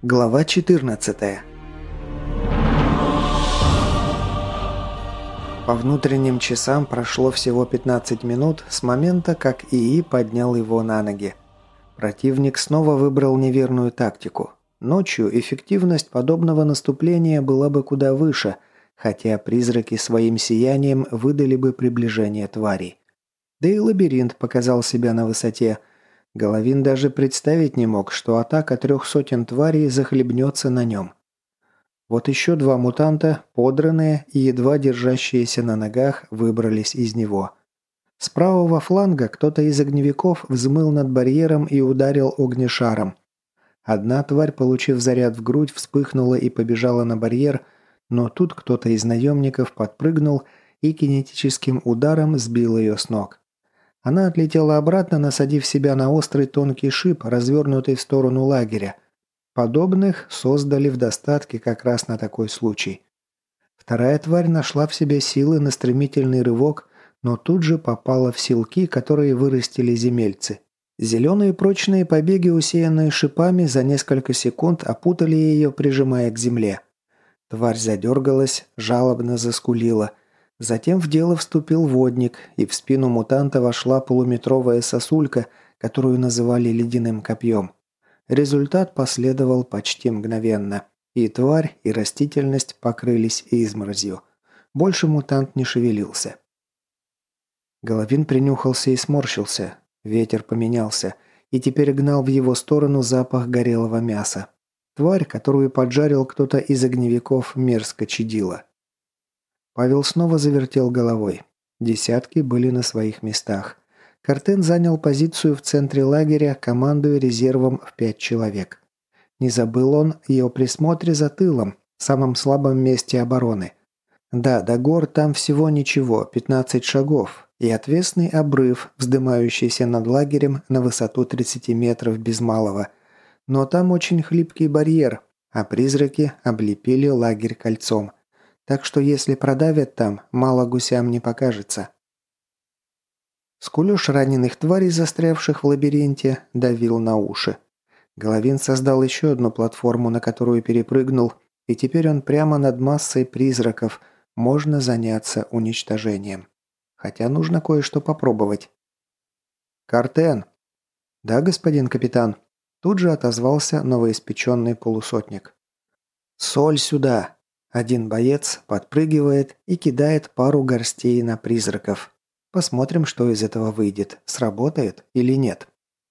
Глава 14. По внутренним часам прошло всего 15 минут с момента, как ИИ поднял его на ноги. Противник снова выбрал неверную тактику. Ночью эффективность подобного наступления была бы куда выше, хотя призраки своим сиянием выдали бы приближение тварей. Да и лабиринт показал себя на высоте. Головин даже представить не мог, что атака 300 тварей захлебнется на нем. Вот еще два мутанта, подранные и едва держащиеся на ногах, выбрались из него. С правого фланга кто-то из огневиков взмыл над барьером и ударил огнешаром. Одна тварь, получив заряд в грудь, вспыхнула и побежала на барьер, но тут кто-то из наемников подпрыгнул и кинетическим ударом сбил ее с ног. Она отлетела обратно, насадив себя на острый тонкий шип, развернутый в сторону лагеря. Подобных создали в достатке как раз на такой случай. Вторая тварь нашла в себе силы на стремительный рывок, но тут же попала в силки, которые вырастили земельцы. Зеленые прочные побеги, усеянные шипами, за несколько секунд опутали ее, прижимая к земле. Тварь задергалась, жалобно заскулила. Затем в дело вступил водник, и в спину мутанта вошла полуметровая сосулька, которую называли ледяным копьем. Результат последовал почти мгновенно. И тварь, и растительность покрылись изморозью. Больше мутант не шевелился. Головин принюхался и сморщился. Ветер поменялся, и теперь гнал в его сторону запах горелого мяса. Тварь, которую поджарил кто-то из огневиков, мерзко чадила. Павел снова завертел головой. Десятки были на своих местах. Картен занял позицию в центре лагеря, командуя резервом в 5 человек. Не забыл он и о присмотре за тылом, самом слабом месте обороны. Да, до гор там всего ничего, 15 шагов, и отвесный обрыв, вздымающийся над лагерем на высоту 30 метров без малого. Но там очень хлипкий барьер, а призраки облепили лагерь кольцом. Так что если продавят там, мало гусям не покажется. Скулёж раненых тварей, застрявших в лабиринте, давил на уши. Головин создал еще одну платформу, на которую перепрыгнул, и теперь он прямо над массой призраков, можно заняться уничтожением. Хотя нужно кое-что попробовать. «Картен!» «Да, господин капитан», – тут же отозвался новоиспеченный полусотник. «Соль сюда!» Один боец подпрыгивает и кидает пару горстей на призраков. Посмотрим, что из этого выйдет, сработает или нет.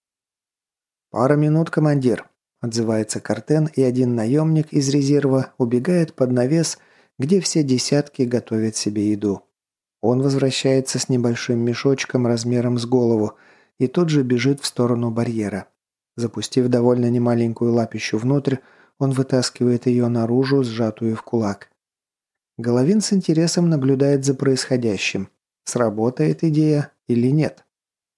«Пара минут, командир», – отзывается Картен, и один наемник из резерва убегает под навес, где все десятки готовят себе еду. Он возвращается с небольшим мешочком размером с голову и тут же бежит в сторону барьера. Запустив довольно немаленькую лапищу внутрь, он вытаскивает ее наружу, сжатую в кулак. Головин с интересом наблюдает за происходящим. Сработает идея или нет?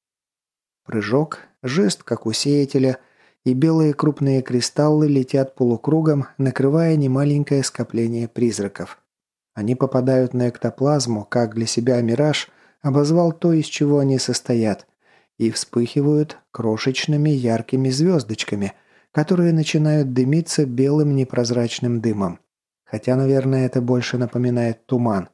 Прыжок, жест как у сеятеля, и белые крупные кристаллы летят полукругом, накрывая немаленькое скопление призраков. Они попадают на эктоплазму, как для себя Мираж обозвал то, из чего они состоят, и вспыхивают крошечными яркими звездочками, которые начинают дымиться белым непрозрачным дымом. Хотя, наверное, это больше напоминает туман.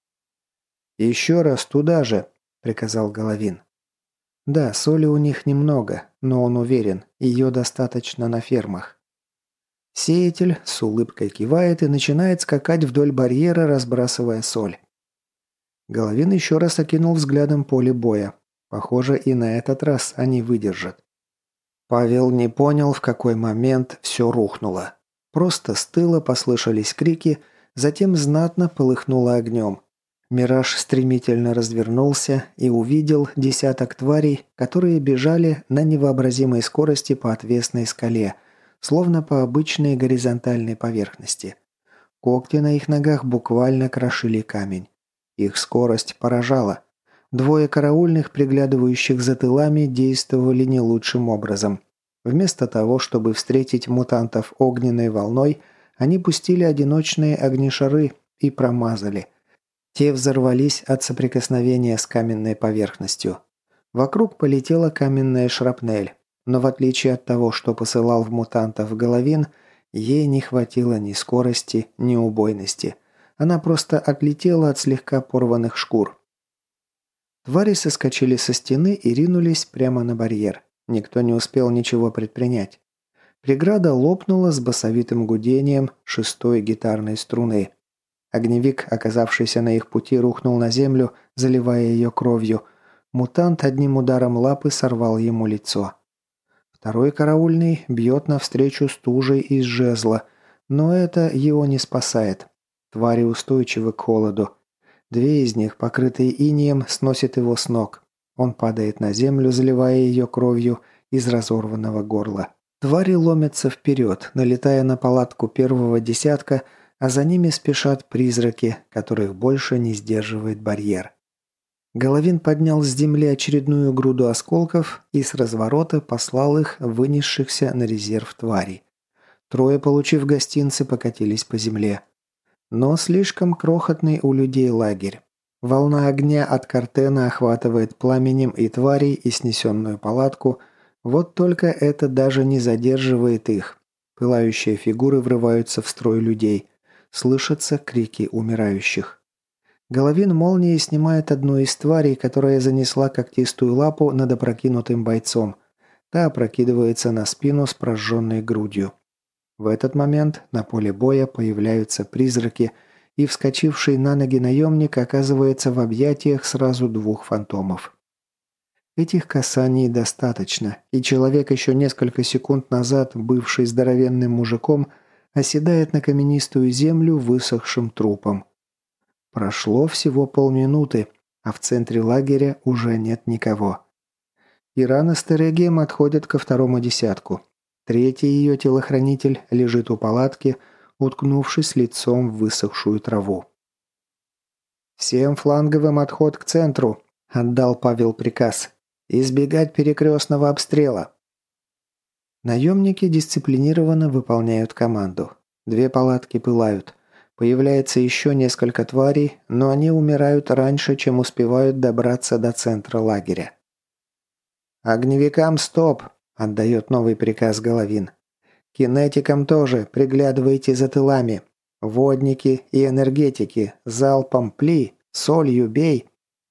«Еще раз туда же», – приказал Головин. Да, соли у них немного, но он уверен, ее достаточно на фермах. Сеятель с улыбкой кивает и начинает скакать вдоль барьера, разбрасывая соль. Головин еще раз окинул взглядом поле боя. Похоже, и на этот раз они выдержат. Павел не понял, в какой момент все рухнуло. Просто с тыла послышались крики, затем знатно полыхнуло огнем. Мираж стремительно развернулся и увидел десяток тварей, которые бежали на невообразимой скорости по отвесной скале, словно по обычной горизонтальной поверхности. Когти на их ногах буквально крошили камень. Их скорость поражала. Двое караульных, приглядывающих за тылами, действовали не лучшим образом. Вместо того, чтобы встретить мутантов огненной волной, они пустили одиночные огнешары и промазали. Те взорвались от соприкосновения с каменной поверхностью. Вокруг полетела каменная шрапнель, но в отличие от того, что посылал в мутантов Головин, Ей не хватило ни скорости, ни убойности. Она просто отлетела от слегка порванных шкур. Твари соскочили со стены и ринулись прямо на барьер. Никто не успел ничего предпринять. Преграда лопнула с басовитым гудением шестой гитарной струны. Огневик, оказавшийся на их пути, рухнул на землю, заливая ее кровью. Мутант одним ударом лапы сорвал ему лицо. Второй караульный бьет навстречу стужей из жезла, но это его не спасает. Твари устойчивы к холоду. Две из них, покрытые инеем, сносят его с ног. Он падает на землю, заливая ее кровью из разорванного горла. Твари ломятся вперед, налетая на палатку первого десятка, а за ними спешат призраки, которых больше не сдерживает барьер. Головин поднял с земли очередную груду осколков и с разворота послал их в вынесшихся на резерв тварей. Трое, получив гостинцы, покатились по земле. Но слишком крохотный у людей лагерь. Волна огня от картена охватывает пламенем и тварей, и снесенную палатку. Вот только это даже не задерживает их. Пылающие фигуры врываются в строй людей. Слышатся крики умирающих. Головин молнией снимает одну из тварей, которая занесла когтистую лапу над опрокинутым бойцом. Та опрокидывается на спину с прожженной грудью. В этот момент на поле боя появляются призраки, и вскочивший на ноги наемник оказывается в объятиях сразу двух фантомов. Этих касаний достаточно, и человек, еще несколько секунд назад бывший здоровенным мужиком, оседает на каменистую землю высохшим трупом. Прошло всего полминуты, а в центре лагеря уже нет никого. Ирана с Терегием отходят ко второму десятку. Третий ее телохранитель лежит у палатки, уткнувшись лицом в высохшую траву. «Всем фланговым отход к центру», – отдал Павел приказ. «Избегать перекрестного обстрела». Наемники дисциплинированно выполняют команду. Две палатки пылают. Появляется еще несколько тварей, но они умирают раньше, чем успевают добраться до центра лагеря. «Огневикам стоп!» – отдает новый приказ Головин. «Кинетикам тоже, приглядывайте за тылами. Водники и энергетики, залпом пли, солью бей».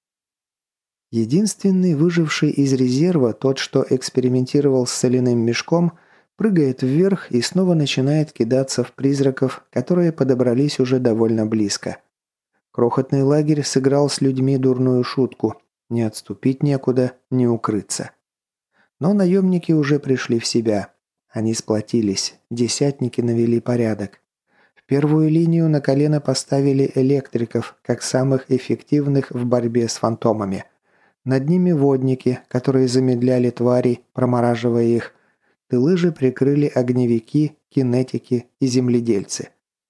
Единственный выживший из резерва, тот, что экспериментировал с соляным мешком, прыгает вверх и снова начинает кидаться в призраков, которые подобрались уже довольно близко. Крохотный лагерь сыграл с людьми дурную шутку. Не отступить некуда, не укрыться. Но наемники уже пришли в себя. Они сплотились, десятники навели порядок. В первую линию на колено поставили электриков, как самых эффективных в борьбе с фантомами. Над ними водники, которые замедляли тварей, промораживая их. Тылы же прикрыли огневики, кинетики и земледельцы.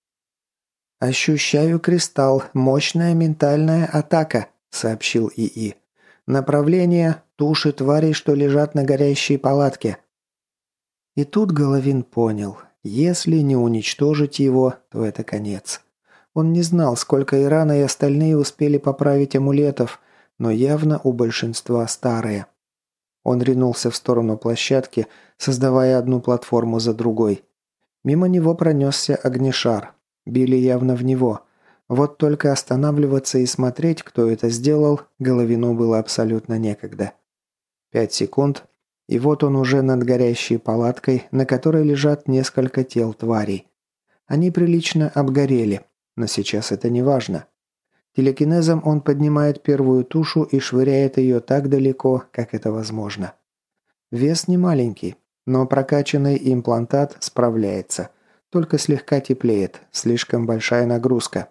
«Ощущаю кристалл. Мощная ментальная атака», — сообщил ИИ. «Направление — туши тварей, что лежат на горящей палатке». И тут Головин понял, если не уничтожить его, то это конец. Он не знал, сколько Ирана и остальные успели поправить амулетов, но явно у большинства старые. Он ринулся в сторону площадки, создавая одну платформу за другой. Мимо него пронесся огнешар. Били явно в него. Вот только останавливаться и смотреть, кто это сделал, Головину было абсолютно некогда. 5 секунд, и вот он уже над горящей палаткой, на которой лежат несколько тел тварей. Они прилично обгорели, но сейчас это не важно. Телекинезом он поднимает первую тушу и швыряет ее так далеко, как это возможно. Вес не маленький, но прокачанный имплантат справляется. Только слегка теплеет, слишком большая нагрузка.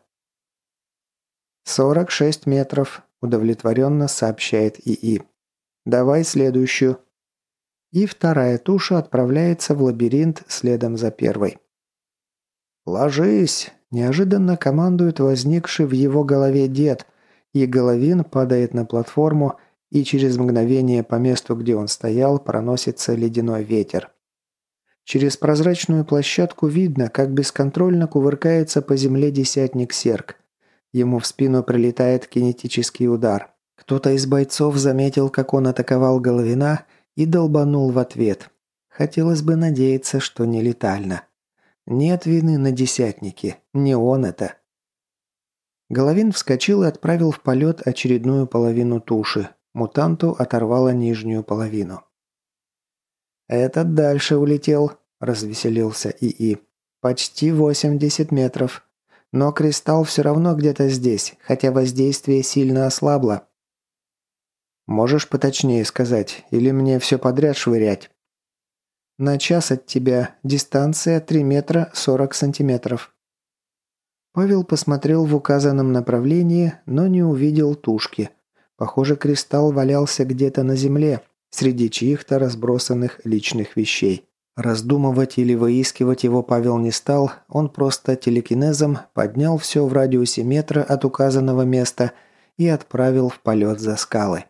46 метров, удовлетворенно сообщает ИИ. Давай следующую. И вторая туша отправляется в лабиринт следом за первой. «Ложись!» – неожиданно командует возникший в его голове дед, и Головин падает на платформу, и через мгновение по месту, где он стоял, проносится ледяной ветер. Через прозрачную площадку видно, как бесконтрольно кувыркается по земле десятник Серк. Ему в спину прилетает кинетический удар. Кто-то из бойцов заметил, как он атаковал Головина, и долбанул в ответ. Хотелось бы надеяться, что не летально. Нет вины на десятнике, не он это. Головин вскочил и отправил в полет очередную половину туши. Мутанту оторвало нижнюю половину. «Этот дальше улетел», – развеселился ИИ. «Почти 80 метров. Но кристалл все равно где-то здесь, хотя воздействие сильно ослабло». «Можешь поточнее сказать, или мне все подряд швырять?» «На час от тебя. Дистанция 3 метра 40 сантиметров». Павел посмотрел в указанном направлении, но не увидел тушки. Похоже, кристалл валялся где-то на земле, среди чьих-то разбросанных личных вещей. Раздумывать или выискивать его Павел не стал, он просто телекинезом поднял все в радиусе метра от указанного места и отправил в полет за скалы.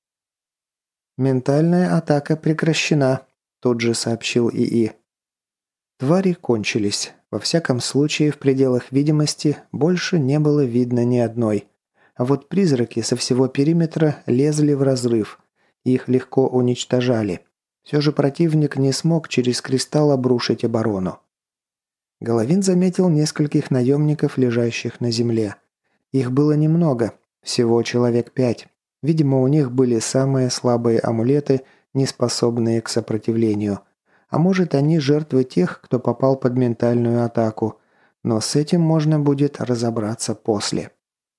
«Ментальная атака прекращена», – тут же сообщил ИИ. Твари кончились. Во всяком случае, в пределах видимости больше не было видно ни одной. А вот призраки со всего периметра лезли в разрыв. Их легко уничтожали. Все же противник не смог через кристалл обрушить оборону. Головин заметил нескольких наемников, лежащих на земле. Их было немного, всего человек 5. Видимо, у них были самые слабые амулеты, не способные к сопротивлению. А может, они жертвы тех, кто попал под ментальную атаку. Но с этим можно будет разобраться после.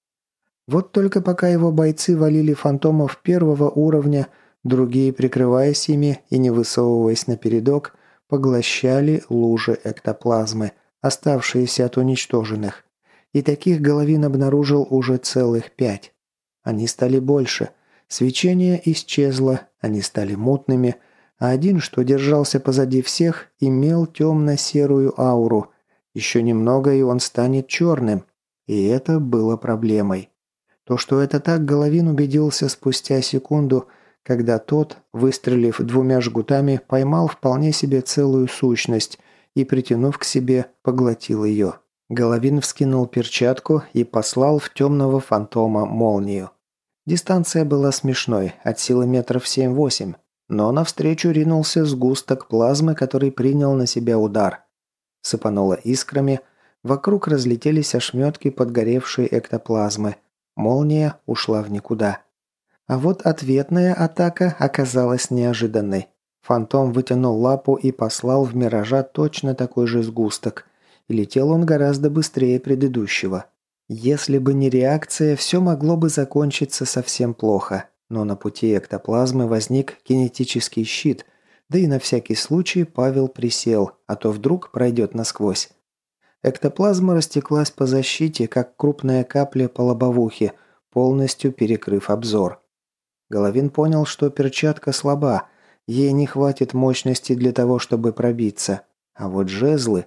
Вот только пока его бойцы валили фантомов первого уровня, другие, прикрываясь ими и не высовываясь напередок, поглощали лужи эктоплазмы, оставшиеся от уничтоженных. И таких Головин обнаружил уже целых 5. Они стали больше. Свечение исчезло, они стали мутными, а один, что держался позади всех, имел темно-серую ауру. Еще немного, и он станет черным. И это было проблемой. То, что это так, Головин убедился спустя секунду, когда тот, выстрелив 2 жгутами, поймал вполне себе целую сущность и, притянув к себе, поглотил ее. Головин вскинул перчатку и послал в темного фантома молнию. Дистанция была смешной, от силы метров 7-8, но навстречу ринулся сгусток плазмы, который принял на себя удар. Сыпануло искрами, вокруг разлетелись ошметки подгоревшей эктоплазмы. Молния ушла в никуда. А вот ответная атака оказалась неожиданной. Фантом вытянул лапу и послал в миража точно такой же сгусток. И летел он гораздо быстрее предыдущего. Если бы не реакция, все могло бы закончиться совсем плохо. Но на пути эктоплазмы возник кинетический щит, да и на всякий случай Павел присел, а то вдруг пройдет насквозь. Эктоплазма растеклась по защите, как крупная капля по лобовухе, полностью перекрыв обзор. Головин понял, что перчатка слаба, ей не хватит мощности для того, чтобы пробиться. А вот жезлы...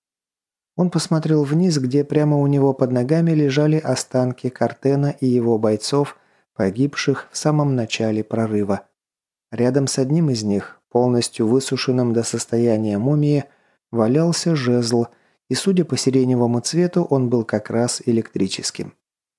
Он посмотрел вниз, где прямо у него под ногами лежали останки Картена и его бойцов, погибших в самом начале прорыва. Рядом с одним из них, полностью высушенным до состояния мумии, валялся жезл, и, судя по сиреневому цвету, он был как раз электрическим.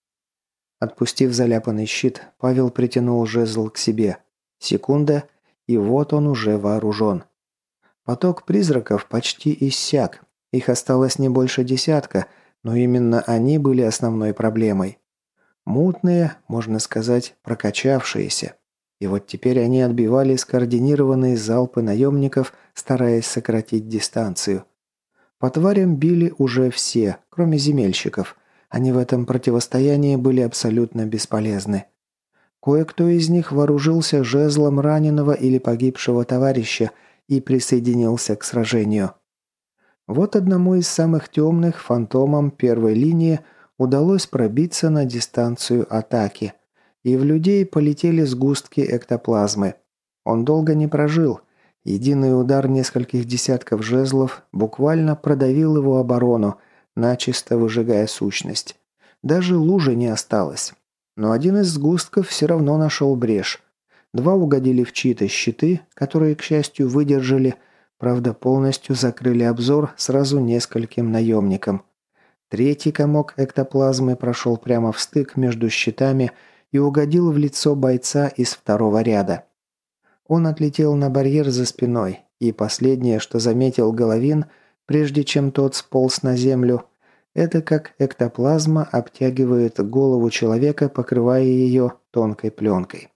Отпустив заляпанный щит, Павел притянул жезл к себе. Секунда, и вот он уже вооружен. Поток призраков почти иссяк. Их осталось не больше десятка, но именно они были основной проблемой. Мутные, можно сказать, прокачавшиеся. И вот теперь они отбивали скоординированные залпы наемников, стараясь сократить дистанцию. По тварям били уже все, кроме земельщиков. Они в этом противостоянии были абсолютно бесполезны. Кое-кто из них вооружился жезлом раненого или погибшего товарища и присоединился к сражению. Вот одному из самых темных, фантомам первой линии, удалось пробиться на дистанцию атаки. И в людей полетели сгустки эктоплазмы. Он долго не прожил. Единый удар нескольких десятков жезлов буквально продавил его оборону, начисто выжигая сущность. Даже лужи не осталось. Но один из сгустков все равно нашел брешь. 2 угодили в чьи-то щиты, которые, к счастью, выдержали, правда, полностью закрыли обзор сразу нескольким наемникам. 3-й комок эктоплазмы прошел прямо в стык между щитами и угодил в лицо бойца из 2-го ряда. Он отлетел на барьер за спиной, и последнее, что заметил Головин, прежде чем тот сполз на землю. Это как эктоплазма обтягивает голову человека, покрывая ее тонкой пленкой.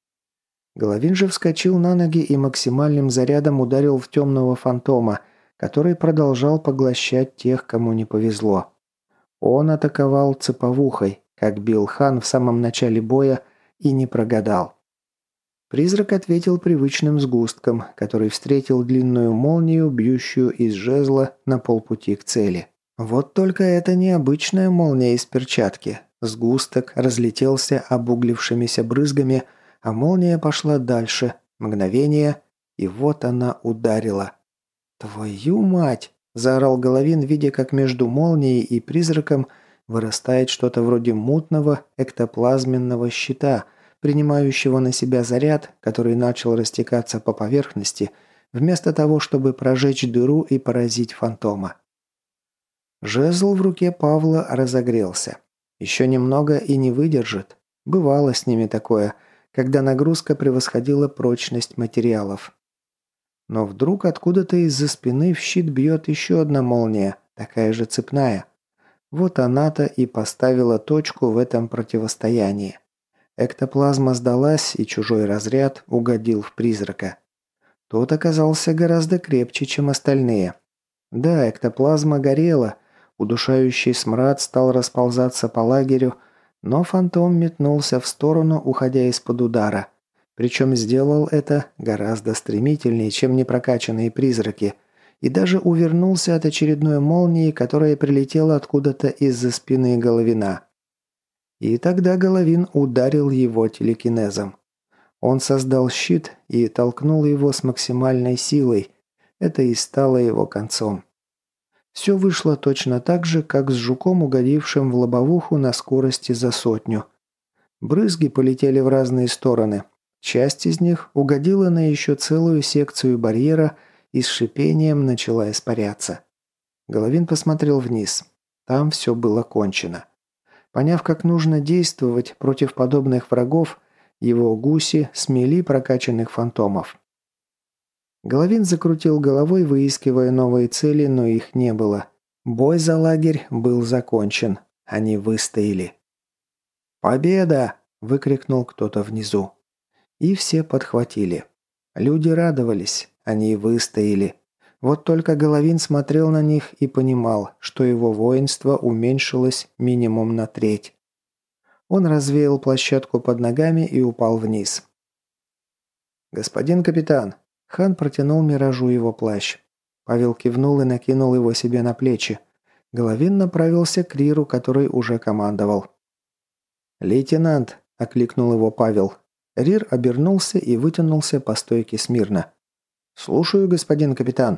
Головин же вскочил на ноги и максимальным зарядом ударил в темного фантома, который продолжал поглощать тех, кому не повезло. Он атаковал цеповухой, как бил Хан в самом начале боя, и не прогадал. Призрак ответил привычным сгустком, который встретил длинную молнию, бьющую из жезла на полпути к цели. Вот только это не обычная молния из перчатки. Сгусток разлетелся обуглившимися брызгами, а молния пошла дальше. Мгновение, и вот она ударила. «Твою мать!» – заорал Головин, видя, как между молнией и призраком вырастает что-то вроде мутного эктоплазменного щита, принимающего на себя заряд, который начал растекаться по поверхности, вместо того, чтобы прожечь дыру и поразить фантома. Жезл в руке Павла разогрелся. Еще немного и не выдержит. Бывало с ними такое, когда нагрузка превосходила прочность материалов. Но вдруг откуда-то из-за спины в щит бьет еще одна молния, такая же цепная. Вот она-то и поставила точку в этом противостоянии. Эктоплазма сдалась, и чужой разряд угодил в призрака. Тот оказался гораздо крепче, чем остальные. Да, эктоплазма горела, удушающий смрад стал расползаться по лагерю, но фантом метнулся в сторону, уходя из-под удара. Причем сделал это гораздо стремительнее, чем непрокачанные призраки, и даже увернулся от очередной молнии, которая прилетела откуда-то из-за спины Головина. И тогда Головин ударил его телекинезом. Он создал щит и толкнул его с максимальной силой. Это и стало его концом. Все вышло точно так же, как с жуком, угодившим в лобовуху на скорости за 100. Брызги полетели в разные стороны. Часть из них угодила на еще целую секцию барьера и с шипением начала испаряться. Головин посмотрел вниз. Там все было кончено. Поняв, как нужно действовать против подобных врагов, его гуси смели прокачанных фантомов. Головин закрутил головой, выискивая новые цели, но их не было. Бой за лагерь был закончен. Они выстояли. «Победа!» – выкрикнул кто-то внизу. И все подхватили. Люди радовались. Они выстояли. Вот только Головин смотрел на них и понимал, что его воинство уменьшилось минимум на треть. Он развеял площадку под ногами и упал вниз. «Господин капитан!» Хан протянул Миражу его плащ. Павел кивнул и накинул его себе на плечи. Головин направился к Риру, который уже командовал. «Лейтенант!» – окликнул его Павел. Рир обернулся и вытянулся по стойке смирно. «Слушаю, господин капитан».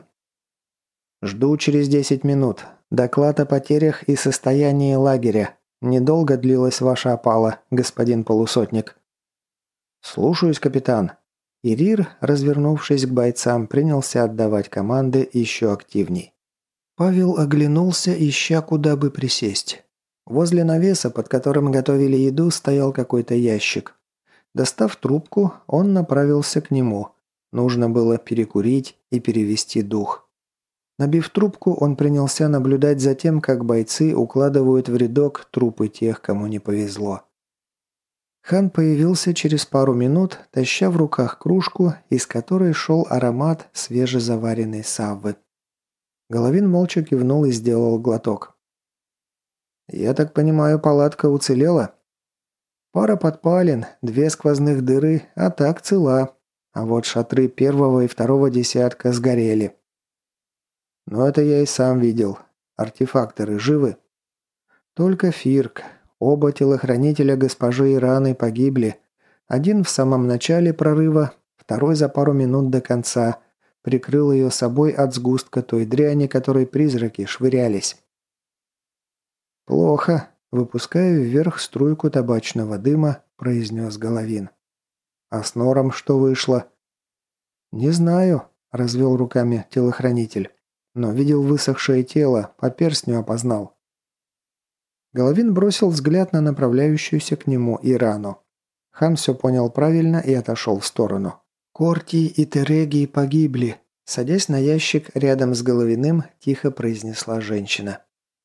«Жду через 10 минут. Доклад о потерях и состоянии лагеря. Недолго длилась ваша опала, господин полусотник». «Слушаюсь, капитан». И Рир, развернувшись к бойцам, принялся отдавать команды еще активней. Павел оглянулся, ища, куда бы присесть. Возле навеса, под которым готовили еду, стоял какой-то ящик. Достав трубку, он направился к нему. Нужно было перекурить и перевести дух. Набив трубку, он принялся наблюдать за тем, как бойцы укладывают в рядок трупы тех, кому не повезло. Хан появился через пару минут, таща в руках кружку, из которой шел аромат свежезаваренной саввы. Головин молча кивнул и сделал глоток. «Я так понимаю, палатка уцелела?» «Пара подпалин, 2 сквозных дыры, а так цела. А вот шатры 1 и 2 десятка сгорели». «Но это я и сам видел. Артефакторы живы?» «Только Фирк. Оба телохранителя госпожи Ираны погибли. Один в самом начале прорыва, второй за пару минут до конца. Прикрыл ее собой от сгустка той дряни, которой призраки швырялись». «Плохо», – выпуская вверх струйку табачного дыма, произнес Головин. «А с Нором что вышло?» «Не знаю», – развел руками телохранитель. «Но видел высохшее тело, по перстню опознал». Головин бросил взгляд на направляющуюся к нему Ирану. Хан все понял правильно и отошел в сторону. «Корти и Тереги погибли», Садясь на ящик рядом с Головиным, тихо произнесла женщина.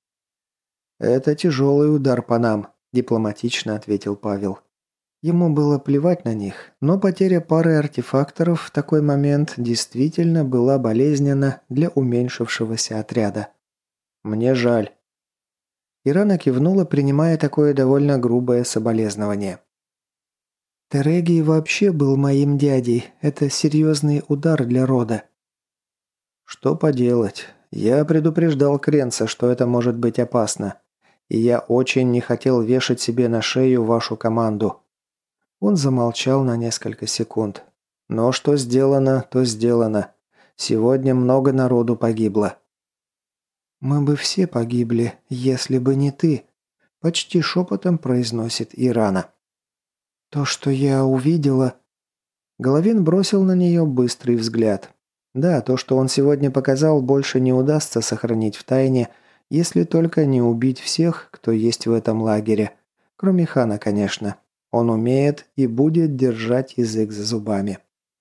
«Это тяжелый удар по нам», – дипломатично ответил Павел. Ему было плевать на них, но потеря пары артефакторов в такой момент действительно была болезненна для уменьшившегося отряда. «Мне жаль». Ирана кивнула, принимая такое довольно грубое соболезнование. «Терегий вообще был моим дядей. Это серьезный удар для рода». «Что поделать? Я предупреждал Кренца, что это может быть опасно. И я очень не хотел вешать себе на шею вашу команду». Он замолчал на несколько секунд. «Но что сделано, то сделано. Сегодня много народу погибло». «Мы бы все погибли, если бы не ты», – почти шепотом произносит Ирана. «То, что я увидела...» Головин бросил на нее быстрый взгляд. Да, то, что он сегодня показал, больше не удастся сохранить в тайне, если только не убить всех, кто есть в этом лагере. Кроме Хана, конечно. Он умеет и будет держать язык за зубами.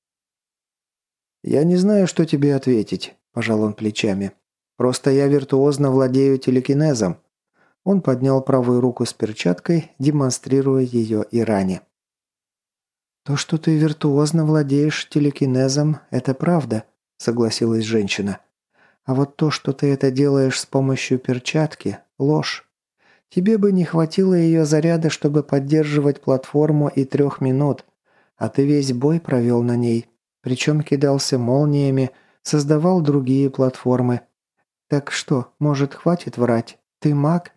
«Я не знаю, что тебе ответить», – пожал он плечами. «Просто я виртуозно владею телекинезом». Он поднял правую руку с перчаткой, демонстрируя ее Иране. «То, что ты виртуозно владеешь телекинезом, это правда», – согласилась женщина. «А вот то, что ты это делаешь с помощью перчатки – ложь. Тебе бы не хватило ее заряда, чтобы поддерживать платформу и 3 минут, а ты весь бой провел на ней, причем кидался молниями, создавал другие платформы. Так что, может, хватит врать? Ты маг?»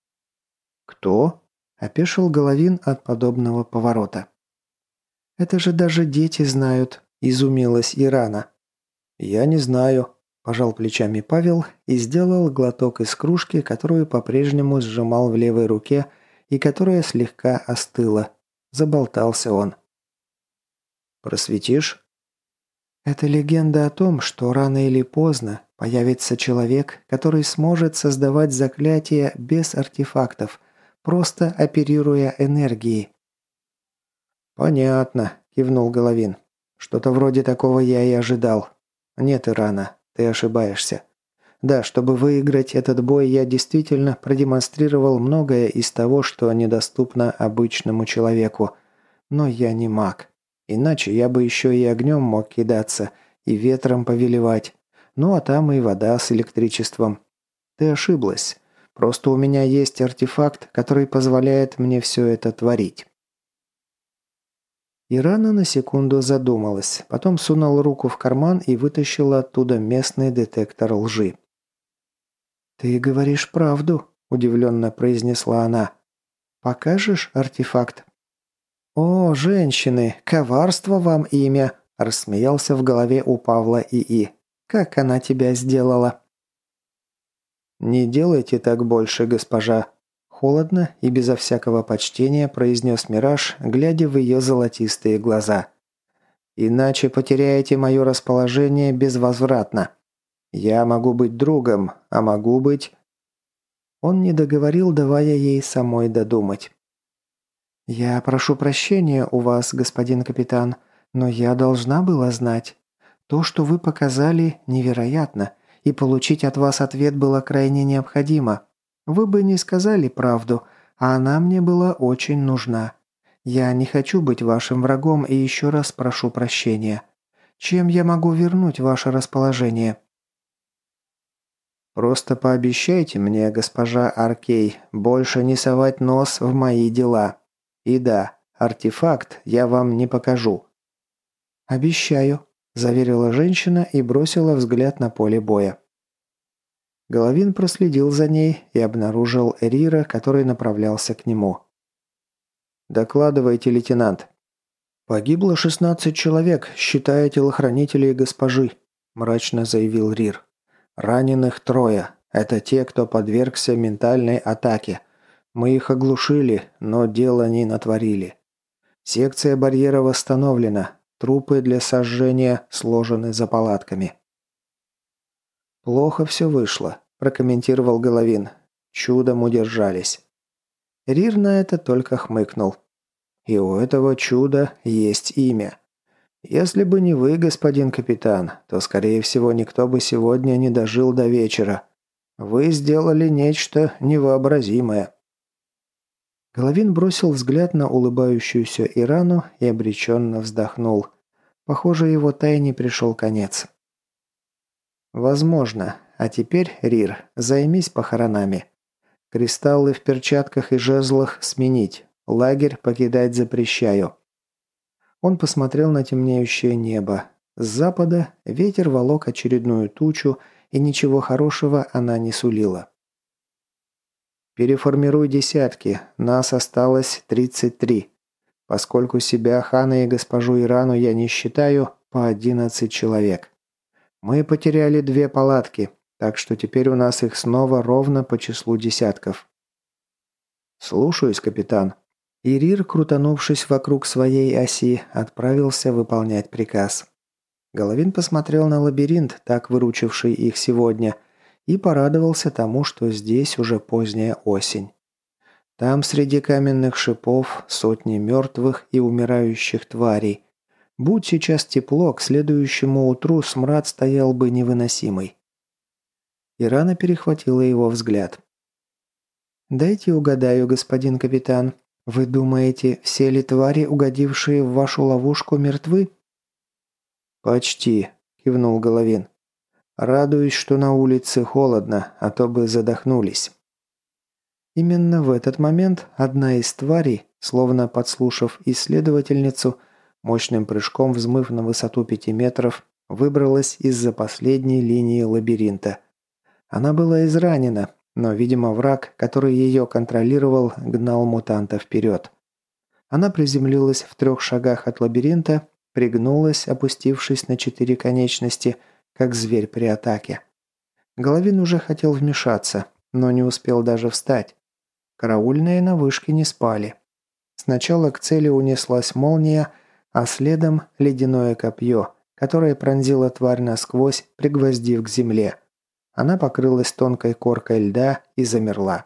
«Кто?» – опешил Головин от подобного поворота. «Это же даже дети знают», – изумилась Ирана. «Я не знаю», – пожал плечами Павел и сделал глоток из кружки, которую по-прежнему сжимал в левой руке и которая слегка остыла. Заболтался он. «Просветишь?» «Это легенда о том, что рано или поздно появится человек, который сможет создавать заклятия без артефактов, просто оперируя энергией». «Понятно», – кивнул Головин. «Что-то вроде такого я и ожидал. Нет, Ирана, ты ошибаешься. Да, чтобы выиграть этот бой, я действительно продемонстрировал многое из того, что недоступно обычному человеку. Но я не маг. Иначе я бы еще и огнем мог кидаться, и ветром повелевать. Ну а там и вода с электричеством. Ты ошиблась. Просто у меня есть артефакт, который позволяет мне все это творить». Ирана на секунду задумалась, потом сунула руку в карман и вытащила оттуда местный детектор лжи. «Ты говоришь правду», – удивленно произнесла она. «Покажешь артефакт?» «О, женщины, коварство вам имя», – рассмеялся в голове у Павла ИИ. «Как она тебя сделала?» «Не делайте так больше, госпожа», – холодно и безо всякого почтения произнес Мираж, глядя в ее золотистые глаза. «Иначе потеряете мое расположение безвозвратно. Я могу быть другом, а могу быть...» Он не договорил, давая ей самой додумать. «Я прошу прощения у вас, господин капитан, но я должна была знать. То, что вы показали, невероятно, и получить от вас ответ было крайне необходимо. Вы бы не сказали правду, а она мне была очень нужна. Я не хочу быть вашим врагом и еще раз прошу прощения. Чем я могу вернуть ваше расположение?» «Просто пообещайте мне, госпожа Аркей, больше не совать нос в мои дела. И да, артефакт я вам не покажу». «Обещаю», – заверила женщина и бросила взгляд на поле боя. Головин проследил за ней и обнаружил Эрира, который направлялся к нему. «Докладывайте, лейтенант». «Погибло 16 человек, считая телохранителей госпожи», – мрачно заявил Рир. «Раненых 3. Это те, кто подвергся ментальной атаке. Мы их оглушили, но дело не натворили. Секция барьера восстановлена. Трупы для сожжения сложены за палатками». «Плохо все вышло», – прокомментировал Головин. «Чудом удержались». Рир на это только хмыкнул. «И у этого чуда есть имя. Если бы не вы, господин капитан, то, скорее всего, никто бы сегодня не дожил до вечера. Вы сделали нечто невообразимое». Головин бросил взгляд на улыбающуюся Ирану и обреченно вздохнул. Похоже, его тайне пришел конец. «Возможно. А теперь, Рир, займись похоронами. Кристаллы в перчатках и жезлах сменить. Лагерь покидать запрещаю». Он посмотрел на темнеющее небо. С запада ветер волок очередную тучу, и ничего хорошего она не сулила. «Переформируй десятки. Нас осталось 33. Поскольку себя, хана и госпожу Ирану я не считаю, по 11 человек. Мы потеряли 2 палатки, так что теперь у нас их снова ровно по числу десятков». «Слушаюсь, капитан». Ирир, крутанувшись вокруг своей оси, отправился выполнять приказ. Головин посмотрел на лабиринт, так выручивший их сегодня, и порадовался тому, что здесь уже поздняя осень. Там среди каменных шипов сотни мертвых и умирающих тварей. Будь сейчас тепло, к следующему утру смрад стоял бы невыносимый. Ирана перехватила его взгляд. «Дайте угадаю, господин капитан. Вы думаете, все ли твари, угодившие в вашу ловушку, мертвы?» «Почти», – кивнул Головин. «Радуюсь, что на улице холодно, а то бы задохнулись». Именно в этот момент одна из тварей, словно подслушав исследовательницу, мощным прыжком взмыв на высоту 5 метров, выбралась из-за последней линии лабиринта. Она была изранена, но, видимо, враг, который ее контролировал, гнал мутанта вперед. Она приземлилась в 3 шагах от лабиринта, пригнулась, опустившись на 4 конечности, как зверь при атаке. Головин уже хотел вмешаться, но не успел даже встать. Караульные на вышке не спали. Сначала к цели унеслась молния, а следом ледяное копье, которое пронзило тварь насквозь, пригвоздив к земле. Она покрылась тонкой коркой льда и замерла.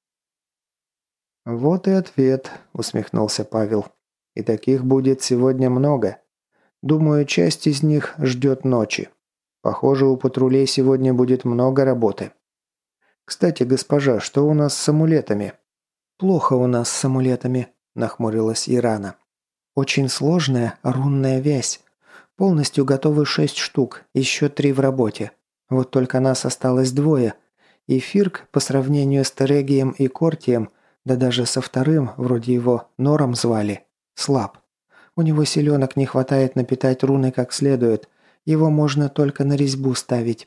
«Вот и ответ», – усмехнулся Павел. «И таких будет сегодня много. Думаю, часть из них ждет ночи. Похоже, у патрулей сегодня будет много работы. Кстати, госпожа, что у нас с амулетами?» «Плохо у нас с амулетами», – нахмурилась Ирана. «Очень сложная рунная вязь. Полностью готовы 6 штук, еще 3 в работе. Вот только нас осталось 2. И Фирк, по сравнению с Терегием и Кортием, да даже со вторым, вроде его Нором звали, слаб. У него силенок не хватает напитать руны как следует. Его можно только на резьбу ставить».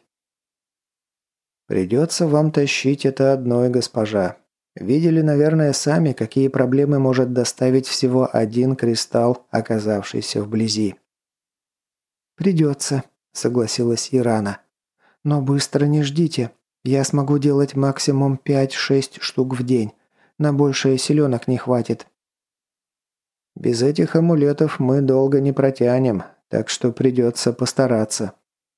«Придется вам тащить это одной, госпожа. Видели, наверное, сами, какие проблемы может доставить всего один кристалл, оказавшийся вблизи». «Придется», – согласилась Ирана. «Но быстро не ждите. Я смогу делать максимум 5-6 штук в день. На большее силенок не хватит». «Без этих амулетов мы долго не протянем, так что придется постараться».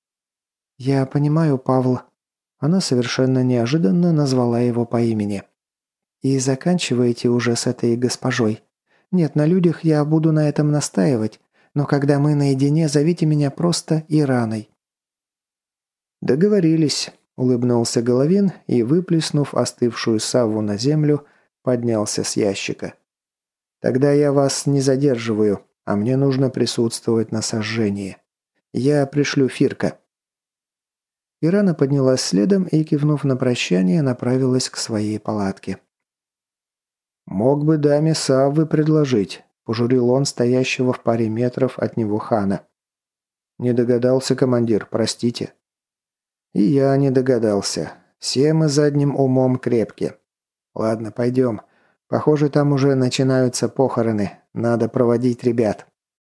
«Я понимаю, Павл». Она совершенно неожиданно назвала его по имени. «И заканчивайте уже с этой госпожой. Нет, на людях я буду на этом настаивать, но когда мы наедине, зовите меня просто Ираной». «Договорились», – улыбнулся Головин и, выплеснув остывшую савву на землю, поднялся с ящика. «Тогда я вас не задерживаю, а мне нужно присутствовать на сожжении. Я пришлю Фирка». Ирана поднялась следом и, кивнув на прощание, направилась к своей палатке. «Мог бы даме Саввы предложить», – пожурил он стоящего в паре метров от него хана. «Не догадался, командир, простите». «И я не догадался. Все мы задним умом крепки. Ладно, пойдем. Похоже, там уже начинаются похороны. Надо проводить ребят».